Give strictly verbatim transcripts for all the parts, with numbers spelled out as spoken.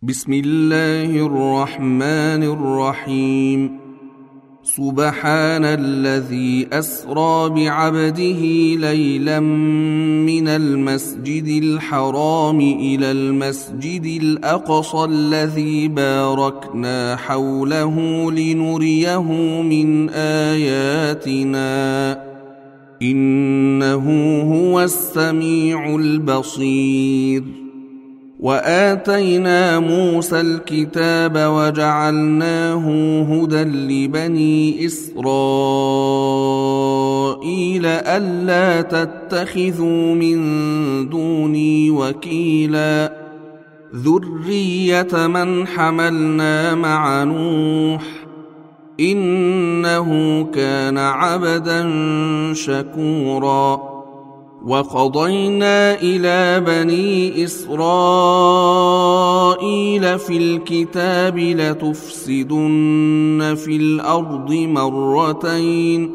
بسم الله الرحمن الرحيم. سبحان الذي أسرى بعبده ليلا من المسجد الحرام إلى المسجد الأقصى الذي باركنا حوله لنريه من آياتنا إنه هو السميع البصير. وآتينا موسى الكتاب وجعلناه هدى لبني إسرائيل ألا تتخذوا من دوني وكيلا ذرية من حملنا مع نوح إنه كان عبدا شكورا. وقضينا إلى بني إسرائيل في الكتاب لتفسدن في الأرض مرتين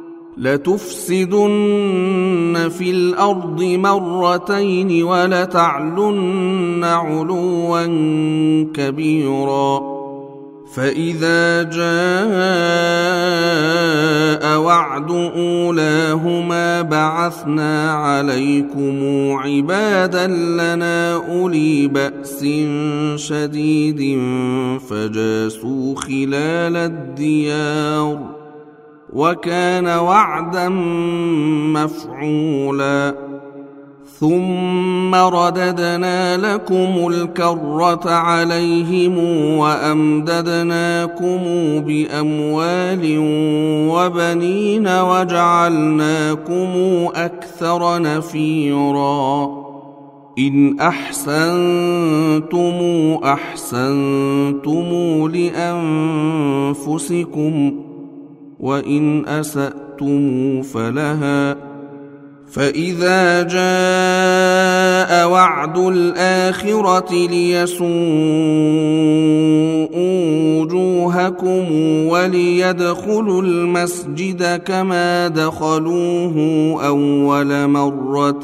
لتفسدن في الأرض مرتين ولتعلن علوا كبيرا. فإذا جاء وعد أولاهما بعثنا عليكم عبادا لنا أولي بأس شديد فجاسوا خلال الديار وكان وعدا مفعولا. ثم رددنا لكم الكرة عليهم وأمددناكم بأموال وبنين وجعلناكم أكثر نفيرا. إن أحسنتم أحسنتم لأنفسكم وإن أسأتم فلها. فإذا جاء وعد الآخرة ليسوءوا وجوهكم وليدخلوا المسجد كما دخلوه أول مرة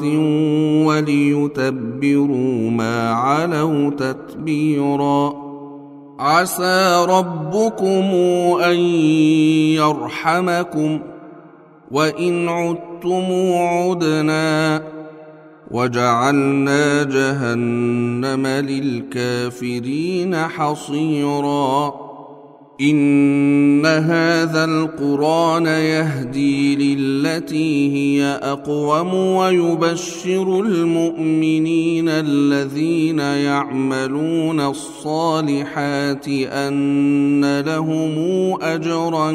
وليتبروا ما علوا تتبيرا. عسى ربكم أن يرحمكم وإن عدتم عدنا وجعلنا جهنم للكافرين حصيرا. إن هذا القرآن يهدي للتي هي أقوم ويبشر المؤمنين الذين يعملون الصالحات أن لهم أجرا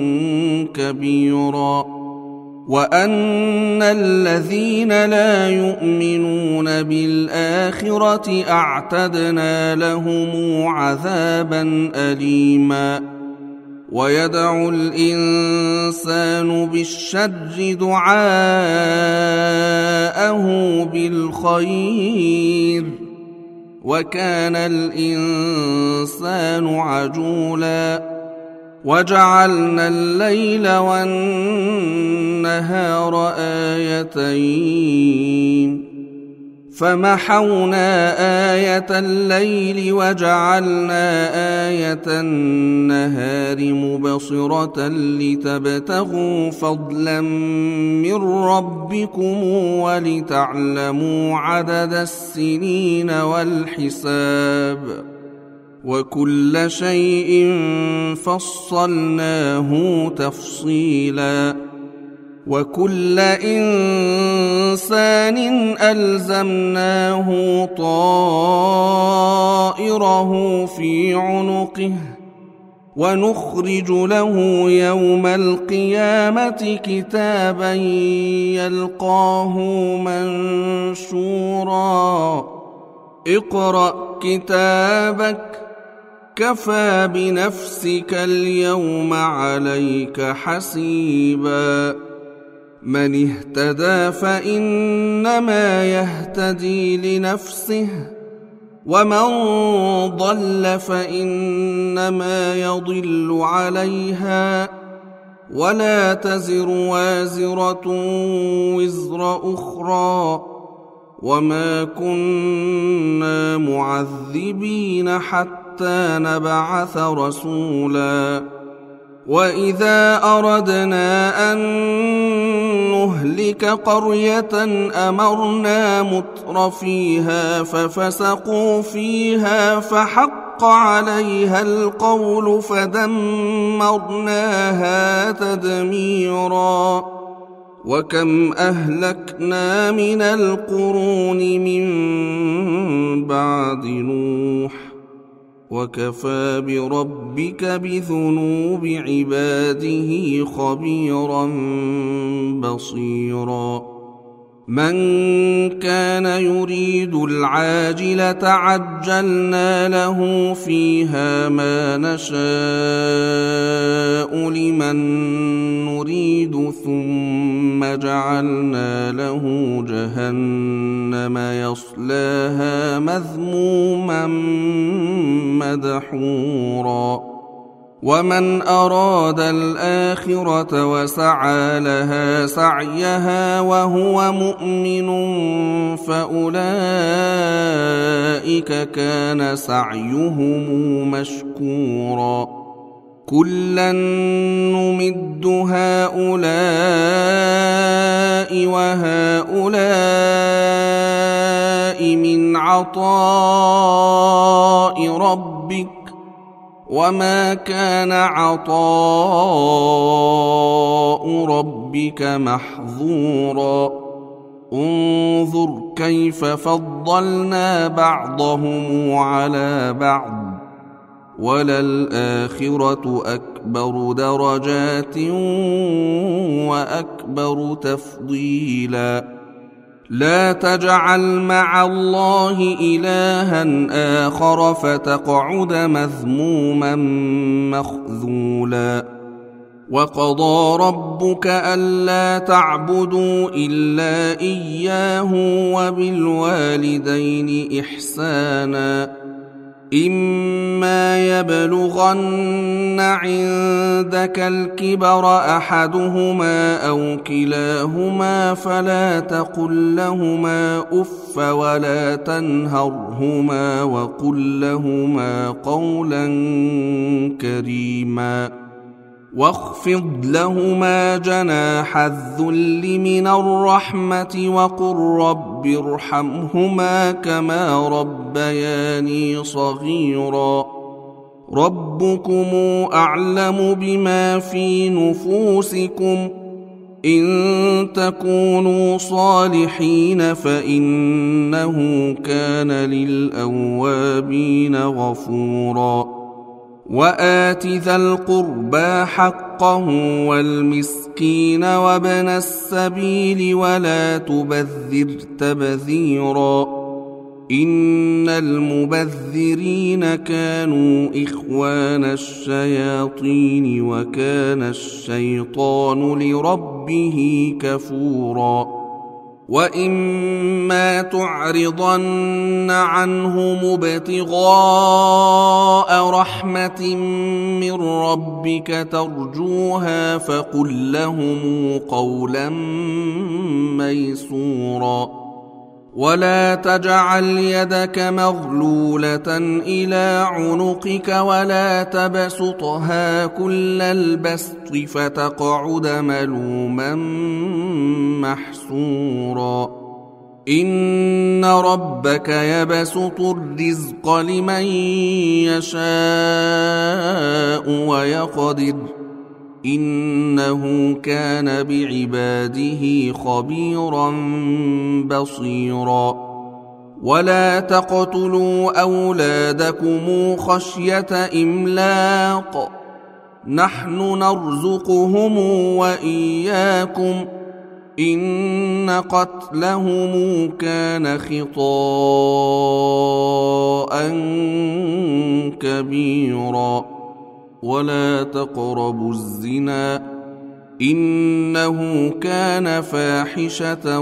كبيرا وأن الذين لا يؤمنون بالآخرة أعتدنا لهم عذابا أليما. ويدعو الإنسان بالشر دعاءه بالخير وكان الإنسان عجولا. وجعلنا الليل والنهار آيتين فمحونا آية الليل وجعلنا آية النهار مبصرة لتبتغوا فضلا من ربكم ولتعلموا عدد السنين والحساب وكل شيء فصلناه تفصيلا. وكل إنسان ألزمناه طائره في عنقه ونخرج له يوم القيامة كتابا يلقاه منشورا. اقرأ كتابك كفى بنفسك اليوم عليك حسيبا. من اهتدى فإنما يهتدي لنفسه ومن ضل فإنما يضل عليها ولا تزر وازرة وزر أخرى وما كنا معذبين حتى نبعث رسولا وإذا أردنا أن نهلك قرية أمرنا متر فيها ففسقوا فيها فحق عليها القول فدمرناها تدميرا وكم أهلكنا من القرون من بعد نوح وكفى بربك بذنوب عباده خبيرا بصيرا من كان يريد العاجلة عجلنا له فيها ما نشاء لمن نريد ثم جعلنا له جهنم يصلاها مذموما مدحورا ومن أراد الآخرة وسعى لها سعيها وهو مؤمن فأولئك كان سعيهم مشكورا كلا نمد هؤلاء وهؤلاء من عطاء ربك وما كان عطاء ربك محظورا انظر كيف فضلنا بعضهم على بعض وللآخرة أكبر درجات وأكبر تفضيلا لا تجعل مع الله إلها آخر فتقعد مذموما مخذولا وقضى ربك ألا تعبدوا إلا إياه وبالوالدين إحسانا إما يبلغن عندك الكبر أحدهما أو كلاهما فلا تقل لهما أف ولا تنهرهما وقل لهما قولا كريما واخفض لهما جناح الذل من الرحمة وقل رب ارحمهما كما ربياني صغيرا ربكم أعلم بما في نفوسكم إن تكونوا صالحين فإنه كان للأوابين غفورا وآت ذا القربى حقه والمسكين وابن السبيل ولا تبذر تبذيرا إن المبذرين كانوا إخوان الشياطين وكان الشيطان لربه كفورا وإما تعرضن عنهم ابتغاء رحمة من ربك ترجوها فقل لهم قولا ميسورا ولا تجعل يدك مغلولة إلى عنقك ولا تبسطها كل البسط فتقعد ملوما محسورا إن ربك يبسط الرزق لمن يشاء ويقدر إنه كان بعباده خبيرا بصيرا ولا تقتلوا أولادكم خشية إملاق نحن نرزقهم وإياكم إن قتلهم كان خطاء كبيرا ولا تقربوا الزنا إنه كان فاحشة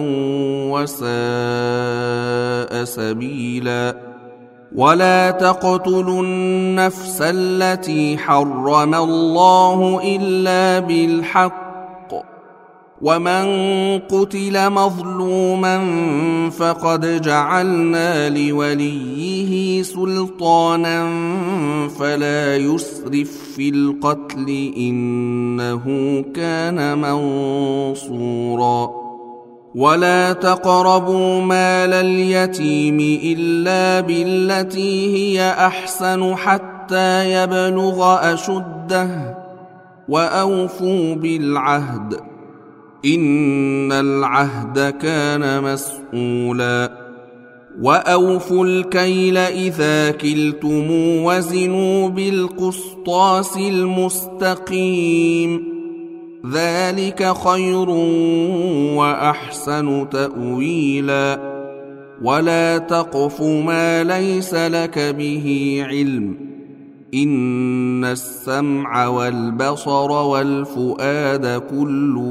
وساء سبيلا ولا تقتلوا النفس التي حرم الله إلا بالحق ومن قتل مظلوما فقد جعلنا لوليه سلطانا فلا يسرف في القتل إنه كان منصورا ولا تقربوا مال اليتيم إلا بالتي هي أحسن حتى يبلغ أشده وأوفوا بالعهد إن العهد كان مسؤولا وأوفوا الكيل إذا كلتم وزنوا بالقسطاس المستقيم ذلك خير وأحسن تأويلا ولا تقف ما ليس لك به علم إن السمع والبصر والفؤاد كل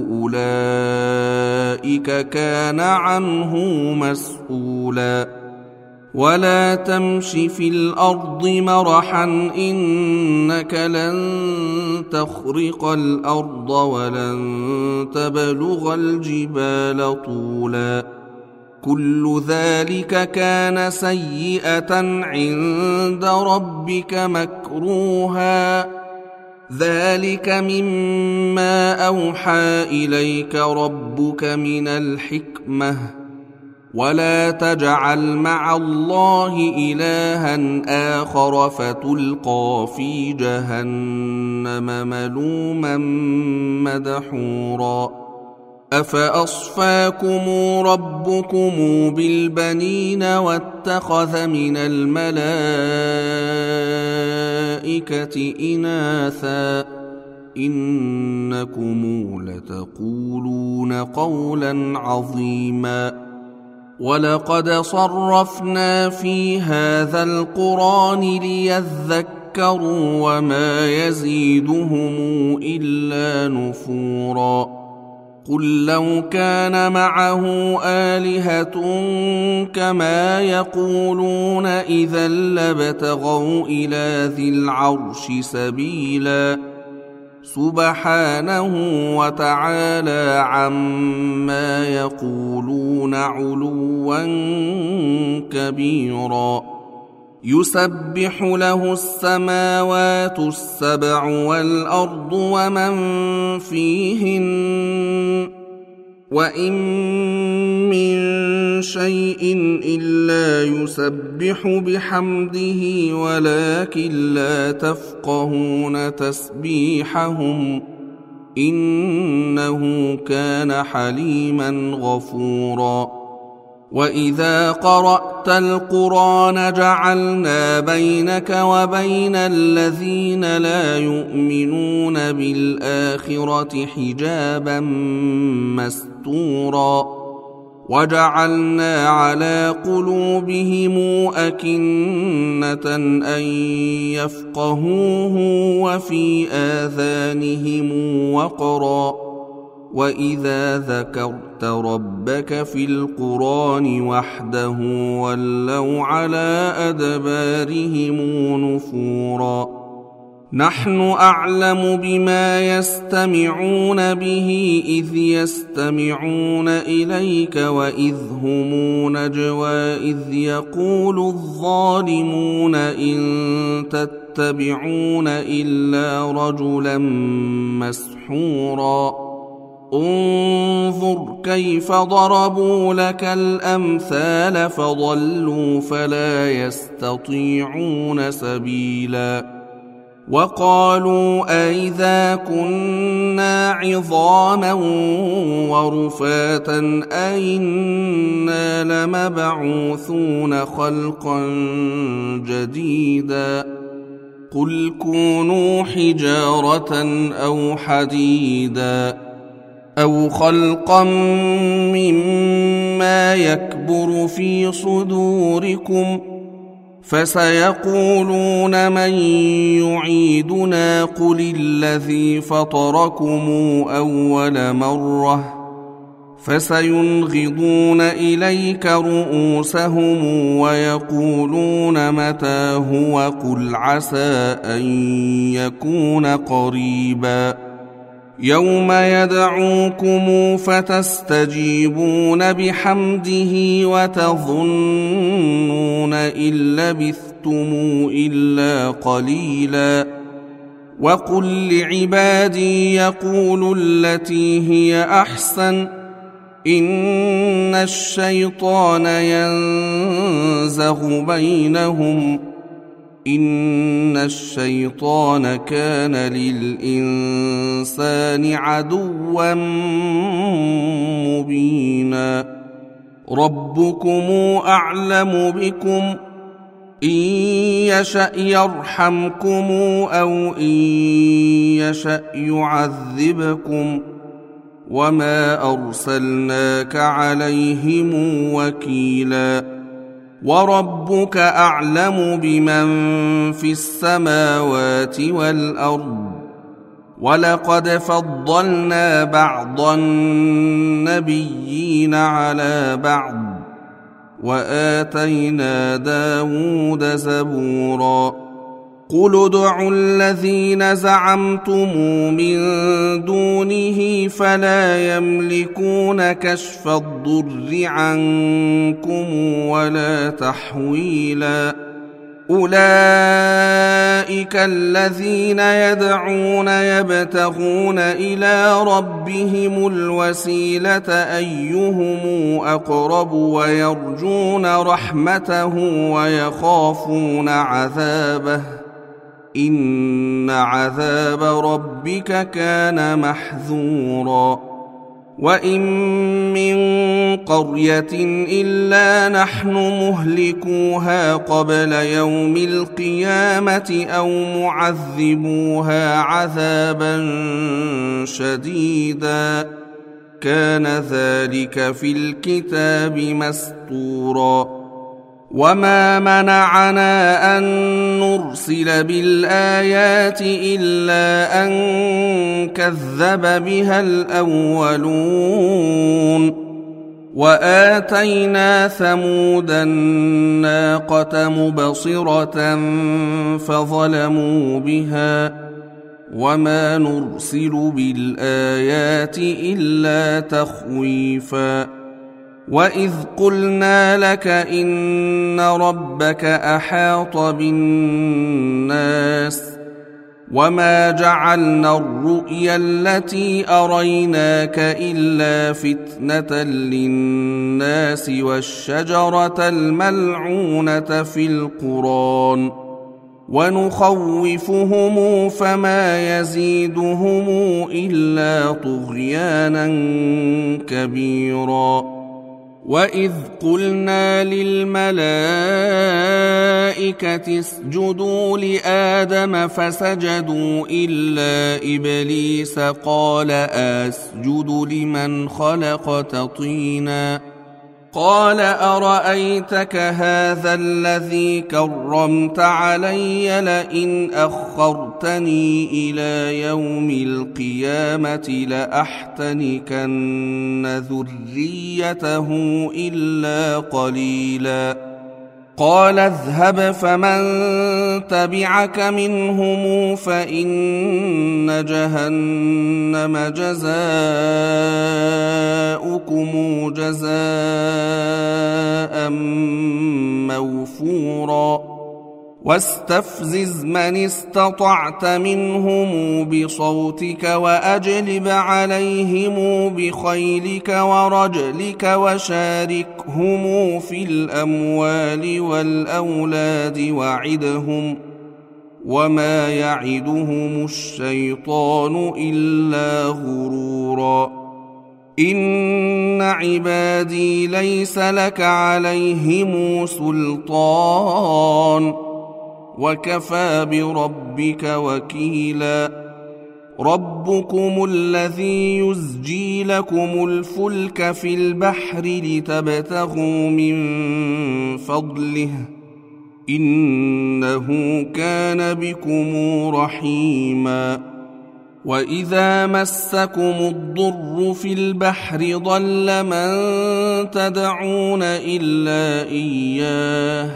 أولئك كان عنه مسؤولا ولا تمش في الأرض مرحا إنك لن تخرق الأرض ولن تبلغ الجبال طولا كل ذلك كان سيئة عند ربك مكروها ذلك مما أوحى إليك ربك من الحكمة ولا تجعل مع الله إلها آخر فتلقى في جهنم ملوما مدحورا أفأصفاكم ربكم بالبنين واتخذ من الملائكة إناثا إنكم لتقولون قولا عظيما ولقد صرفنا في هذا القرآن ليذكروا وما يزيدهم إلا نفورا قل لو كان معه آلهة كما يقولون إذا لابتغوا إلى ذي العرش سبيلا سبحانه وتعالى عما يقولون علوا كبيرا يسبح له السماوات السبع والأرض ومن فيهن وإن من شيء إلا يسبح بحمده ولكن لا تفقهون تسبيحهم إنه كان حليما غفورا وإذا قرأت القرآن جعلنا بينك وبين الذين لا يؤمنون بالآخرة حجابا مستورا وجعلنا على قلوبهم أكنة أن يفقهوه وفي آذانهم وقرا وإذا ذكرت ربك في القرآن وحده ولوا على أدبارهم نفورا نحن أعلم بما يستمعون به إذ يستمعون إليك وإذ هم نجوى إذ يقول الظالمون إن تتبعون إلا رجلا مسحورا انظر كيف ضربوا لك الأمثال فضلوا فلا يستطيعون سبيلا وقالوا أئذا كنا عظاما ورفاتا أئنا لمبعوثون خلقا جديدا قل كونوا حجارة أو حديدا أو خلقا مما يكبر في صدوركم فسيقولون من يعيدنا قل الذي فطركم أول مرة فسينغضون إليك رؤوسهم ويقولون متى هو قل عسى أن يكون قريبا يوم يدعوكم فتستجيبون بحمده وتظنون إن لبثتم إلا قليلا وقل لعبادي يقولوا التي هي أحسن إن الشيطان ينزغ بينهم إن الشيطان كان للإنسان عدوا مبينا ربكم أعلم بكم إن يشأ يرحمكم أو إن يشأ يعذبكم وما أرسلناك عليهم وكيلا وربك أعلم بمن في السماوات والأرض ولقد فضلنا بعض النبيين على بعض وآتينا داود زبورا قل ادعوا الذين زعمتم من دونه فلا يملكون كشف الضر عنكم ولا تحويلا أولئك الذين يدعون يبتغون إلى ربهم الوسيلة أيهم أقرب ويرجون رحمته ويخافون عذابه إن عذاب ربك كان محذورا وإن من قرية إلا نحن مهلكوها قبل يوم القيامة أو معذبوها عذابا شديدا كان ذلك في الكتاب مسطورا وما منعنا أن نرسل بالآيات إلا أن كذب بها الأولون وآتينا ثمود الناقة مبصرة فظلموا بها وما نرسل بالآيات إلا تخويفا وإذ قلنا لك إن ربك أحاط بالناس وما جعلنا الرؤيا التي أريناك إلا فتنة للناس والشجرة الملعونة في القرآن ونخوفهم فما يزيدهم إلا طغيانا كبيرا وإذ قلنا للملائكة اسجدوا لآدم فسجدوا إلا إبليس قال أسجد لمن خلقت طينا قال أرأيتك هذا الذي كرمت علي لئن أخرتني إلى يوم القيامة لأحتنكن ذريته إلا قليلا قال اذهب فمن تبعك منهم فإن جهنم جزاؤكم جزاء موفورا واستفزز من استطعت منهم بصوتك وأجلب عليهم بخيلك ورجلك وشاركهم في الأموال والأولاد وعدهم وما يعدهم الشيطان إلا غرورا إن عبادي ليس لك عليهم سلطان وكفى بربك وكيلا ربكم الذي يزجي لكم الفلك في البحر لتبتغوا من فضله إنه كان بكم رحيما وإذا مسكم الضر في البحر ضل من تدعون إلا إياه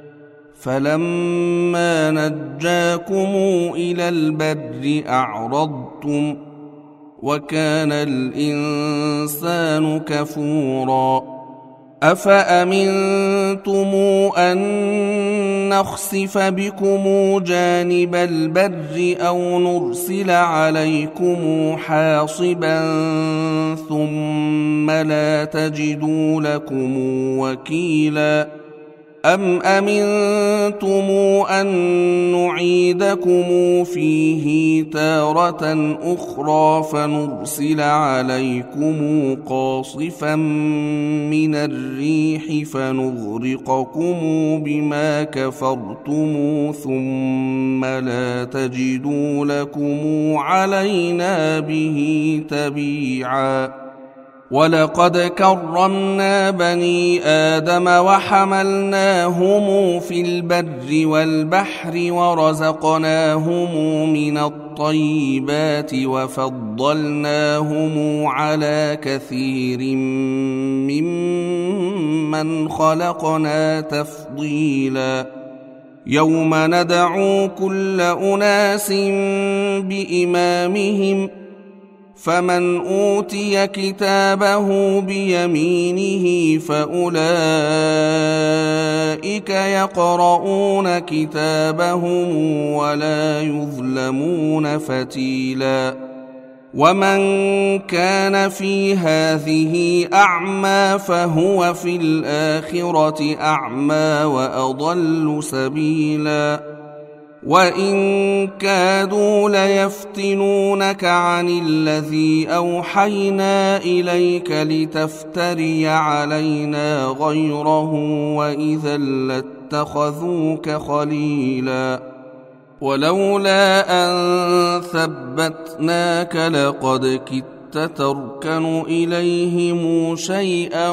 فلما نجاكم إلى البر أعرضتم وكان الإنسان كفورا أفأمنتم أن نخسف بكم جانب البر أو نرسل عليكم حاصبا ثم لا تجدوا لكم وكيلا أم أمنتم أن نعيدكم فيه تارة أخرى فنرسل عليكم قاصفا من الريح فنغرقكم بما كفرتم ثم لا تجدوا لكم علينا به تبيعا ولقد كرمنا بني آدم وحملناهم في البر والبحر ورزقناهم من الطيبات وفضلناهم على كثير ممن خلقنا تفضيلا يوم ندعو كل أناس بإمامهم فمن أوتي كتابه بيمينه فأولئك يقرؤون كتابهم ولا يظلمون فتيلا ومن كان في هذه أعمى فهو في الآخرة أعمى وأضل سبيلا وإن كادوا ليفتنونك عن الذي أوحينا إليك لتفتري علينا غيره وإذا لاتخذوك خليلا ولولا أن ثبتناك لقد كدت تركن إليهم شيئا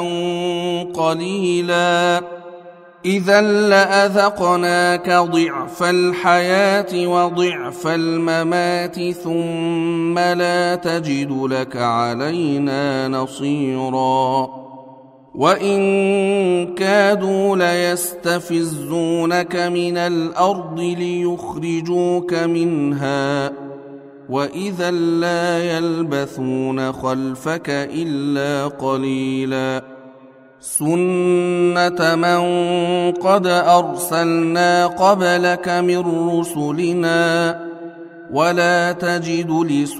قليلا إذا لأذقناك ضعف الحياة وضعف الممات ثم لا تجد لك علينا نصيرا وإن كادوا ليستفزونك من الأرض ليخرجوك منها وإذا لا يلبثون خلفك إلا قليلا سنة من قد أرسلنا قبلك من رسلنا ولا تجد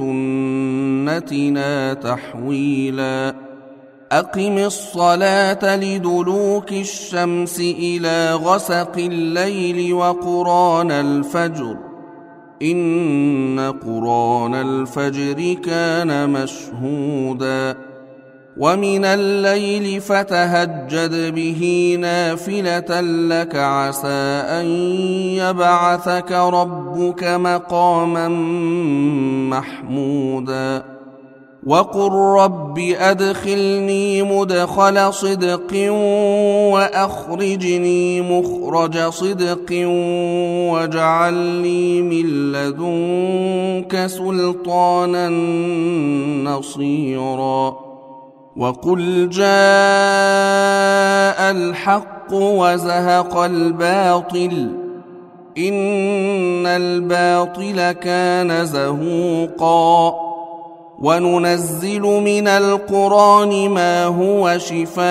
لسنتنا تحويلا أقم الصلاة لدلوك الشمس إلى غسق الليل وقرآن الفجر إن قرآن الفجر كان مشهودا ومن الليل فتهجد به نافلة لك عسى أن يبعثك ربك مقاما محمودا وقل رب أدخلني مدخل صدق وأخرجني مخرج صدق واجعل لي من لدنك سلطانا نصيرا وقل جاء الحق وزهق الباطل إن الباطل كان زهوقا وننزل من القرآن ما هو شفاء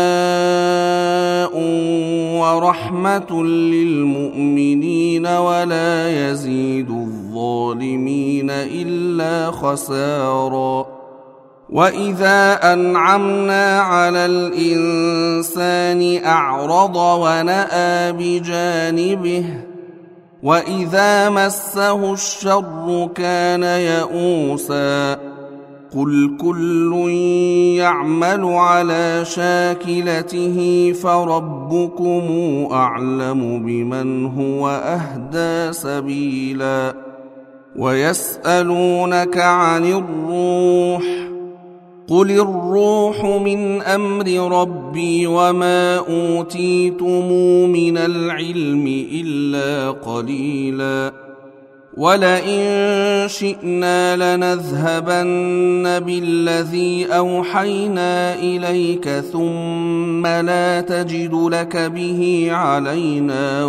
ورحمة للمؤمنين ولا يزيد الظالمين إلا خسارا وإذا أنعمنا على الإنسان أعرض ونأى بجانبه وإذا مسه الشر كان يئوسا قل كل يعمل على شاكلته فربكم أعلم بمن هو أهدى سبيلا ويسألونك عن الروح قل الروح من أمر ربي وما أوتيتم من العلم إلا قليلا ولئن شئنا لنذهبن بالذي أوحينا إليك ثم لا تجد لك به علينا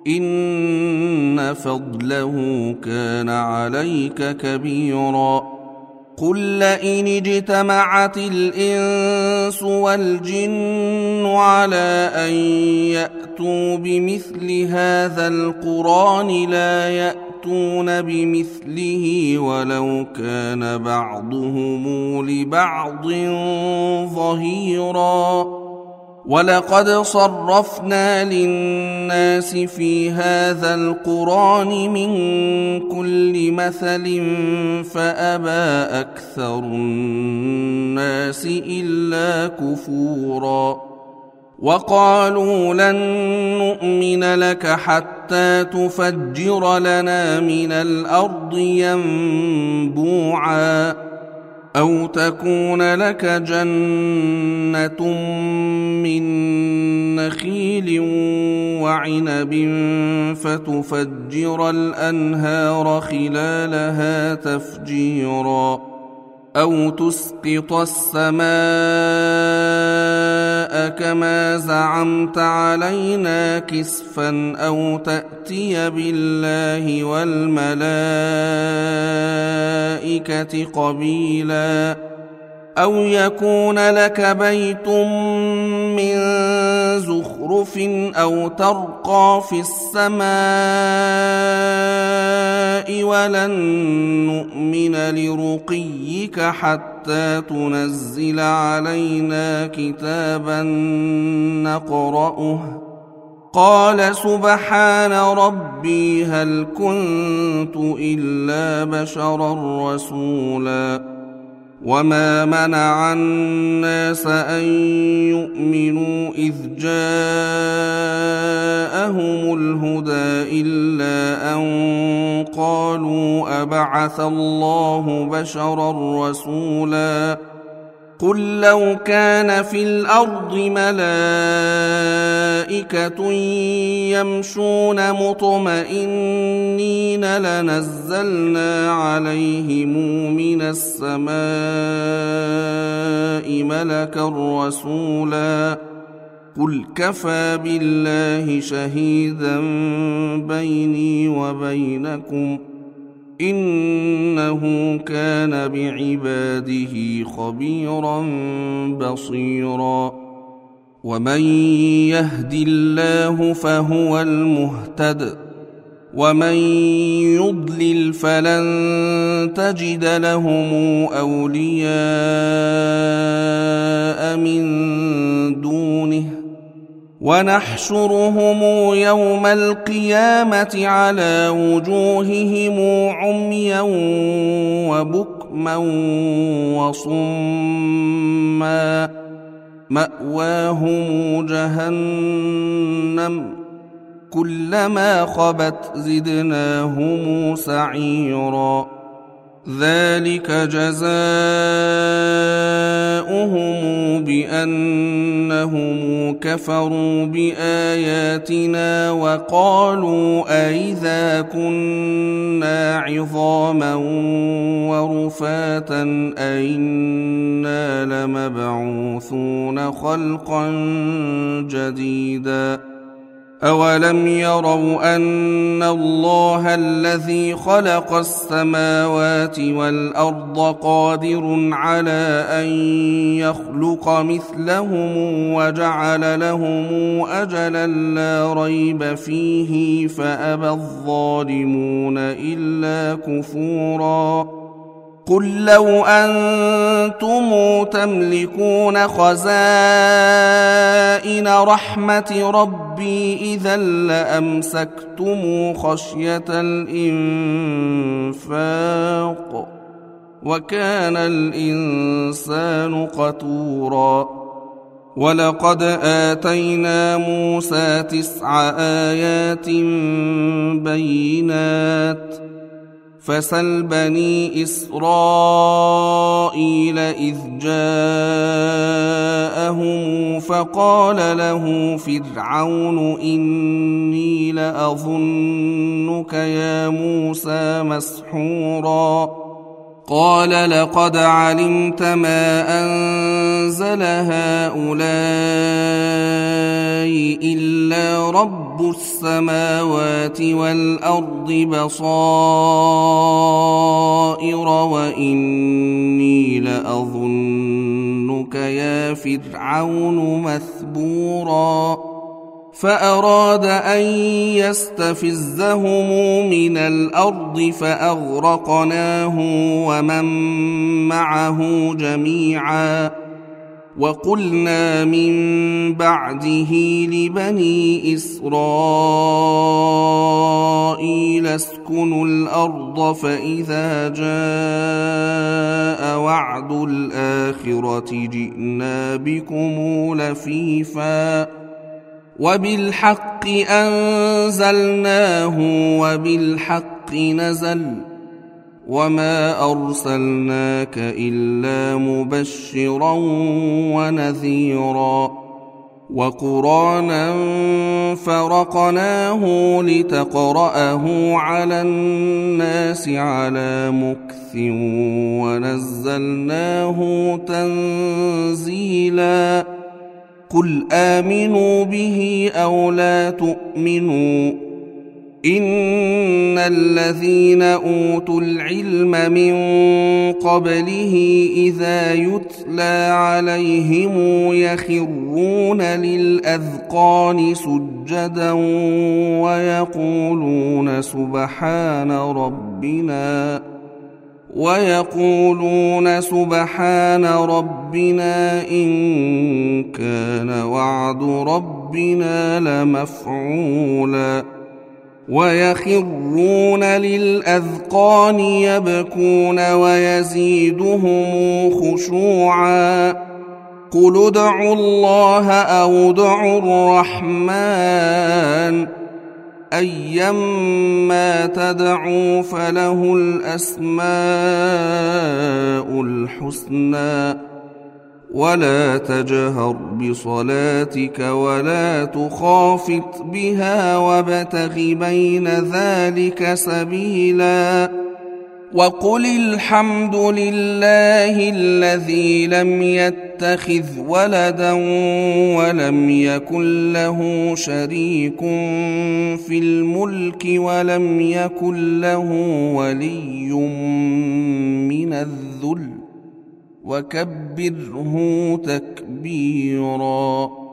إن فضله كان عليك كبيرا. قل لئن اجتمعت الإنس والجن على أن يأتوا بمثل هذا القرآن لا يأتون بمثله ولو كان بعضهم لبعض ظهيرا. ولقد صرفنا للناس في هذا القرآن من كل مثل فأبى أكثر الناس إلا كفورا. وقالوا لن نؤمن لك حتى تفجر لنا من الأرض ينبوعا أو تكون لك جنة من نخيل وعنب فتفجر الأنهار خلالها تفجيرا أو تسقط السماء كما زعمت علينا كسفا أو تأتي بالله والملائكة قبيلا أو يكون لك بيت من زخرف أو ترقى في السماء ولن نؤمن لرقيك حتى تنزل علينا كتابا نقرأه. قال سبحان ربي هل كنت إلا بشرا رسولا. وما منع الناس أن يؤمنوا إذ جاءهم الهدى إلا أن قالوا أبعث الله بشرا رسولا. قل لو كان في الأرض ملائكة يمشون مطمئنين لنزلنا عليهم من السماء ملكا رسولا. قل كفى بالله شهيدا بيني وبينكم إنه كان بعباده خبيرا بصيرا. ومن يهد الله فهو المهتد ومن يضلل فلن تجد لهم أولياء من دونه ونحشرهم يوم القيامة على وجوههم عميا وبكما وصما مأواهم جهنم كلما خبت زدناهم سعيرا. ذلك جزاؤهم بأنهم كفروا بآياتنا وقالوا أئذا كنا عظاما ورفاتا أئنا لمبعوثون خلقا جديدا. أولم يروا أن الله الذي خلق السماوات والأرض قادر على أن يخلق مثلهم وجعل لهم أجلا لا ريب فيه فأبى الظالمون إلا كفورا. قل لو أنتم تملكون خزائن رحمة ربي إذا لأمسكتم خشية الإنفاق وكان الإنسان قتورا. ولقد آتينا موسى تسع آيات بينات فسل بني إسرائيل إذ جاءهم فقال له فرعون إني لأظنك يا موسى مسحورا. قال لقد علمت ما أنزل هؤلاء إلا رب رب السماوات والأرض بصائر وإني لأظنك يا فرعون مثبورا فأراد أن يستفزهم من الأرض فأغرقناه ومن معه جميعا وقلنا من بعده لبني إسرائيل اسكنوا الأرض فإذا جاء وعد الآخرة جئنا بكم لفيفا وبالحق أنزلناه وبالحق نزل وما أرسلناك إلا مبشرا ونذيرا وقرآنا فرقناه لتقرأه على الناس على مكث ونزلناه تنزيلا قل آمنوا به أو لا تؤمنوا إن الذين أوتوا العلم من قبله إذا يتلى عليهم يخرون للأذقان سجدا ويقولون سبحان ربنا ويقولون سبحان ربنا إن كان وعد ربنا لمفعولا ويخرون للأذقان يبكون ويزيدهم خشوعا قل ادعوا الله أو ادعوا الرحمن أيما تدعوا فله الأسماء الحسنى ولا تجهر بصلاتك ولا تخافت بها وابتغ بين ذلك سبيلا وقل الحمد لله الذي لم يتخذ ولدا ولم يكن له شريك في الملك ولم يكن له ولي من الذل وكبره تكبيرا.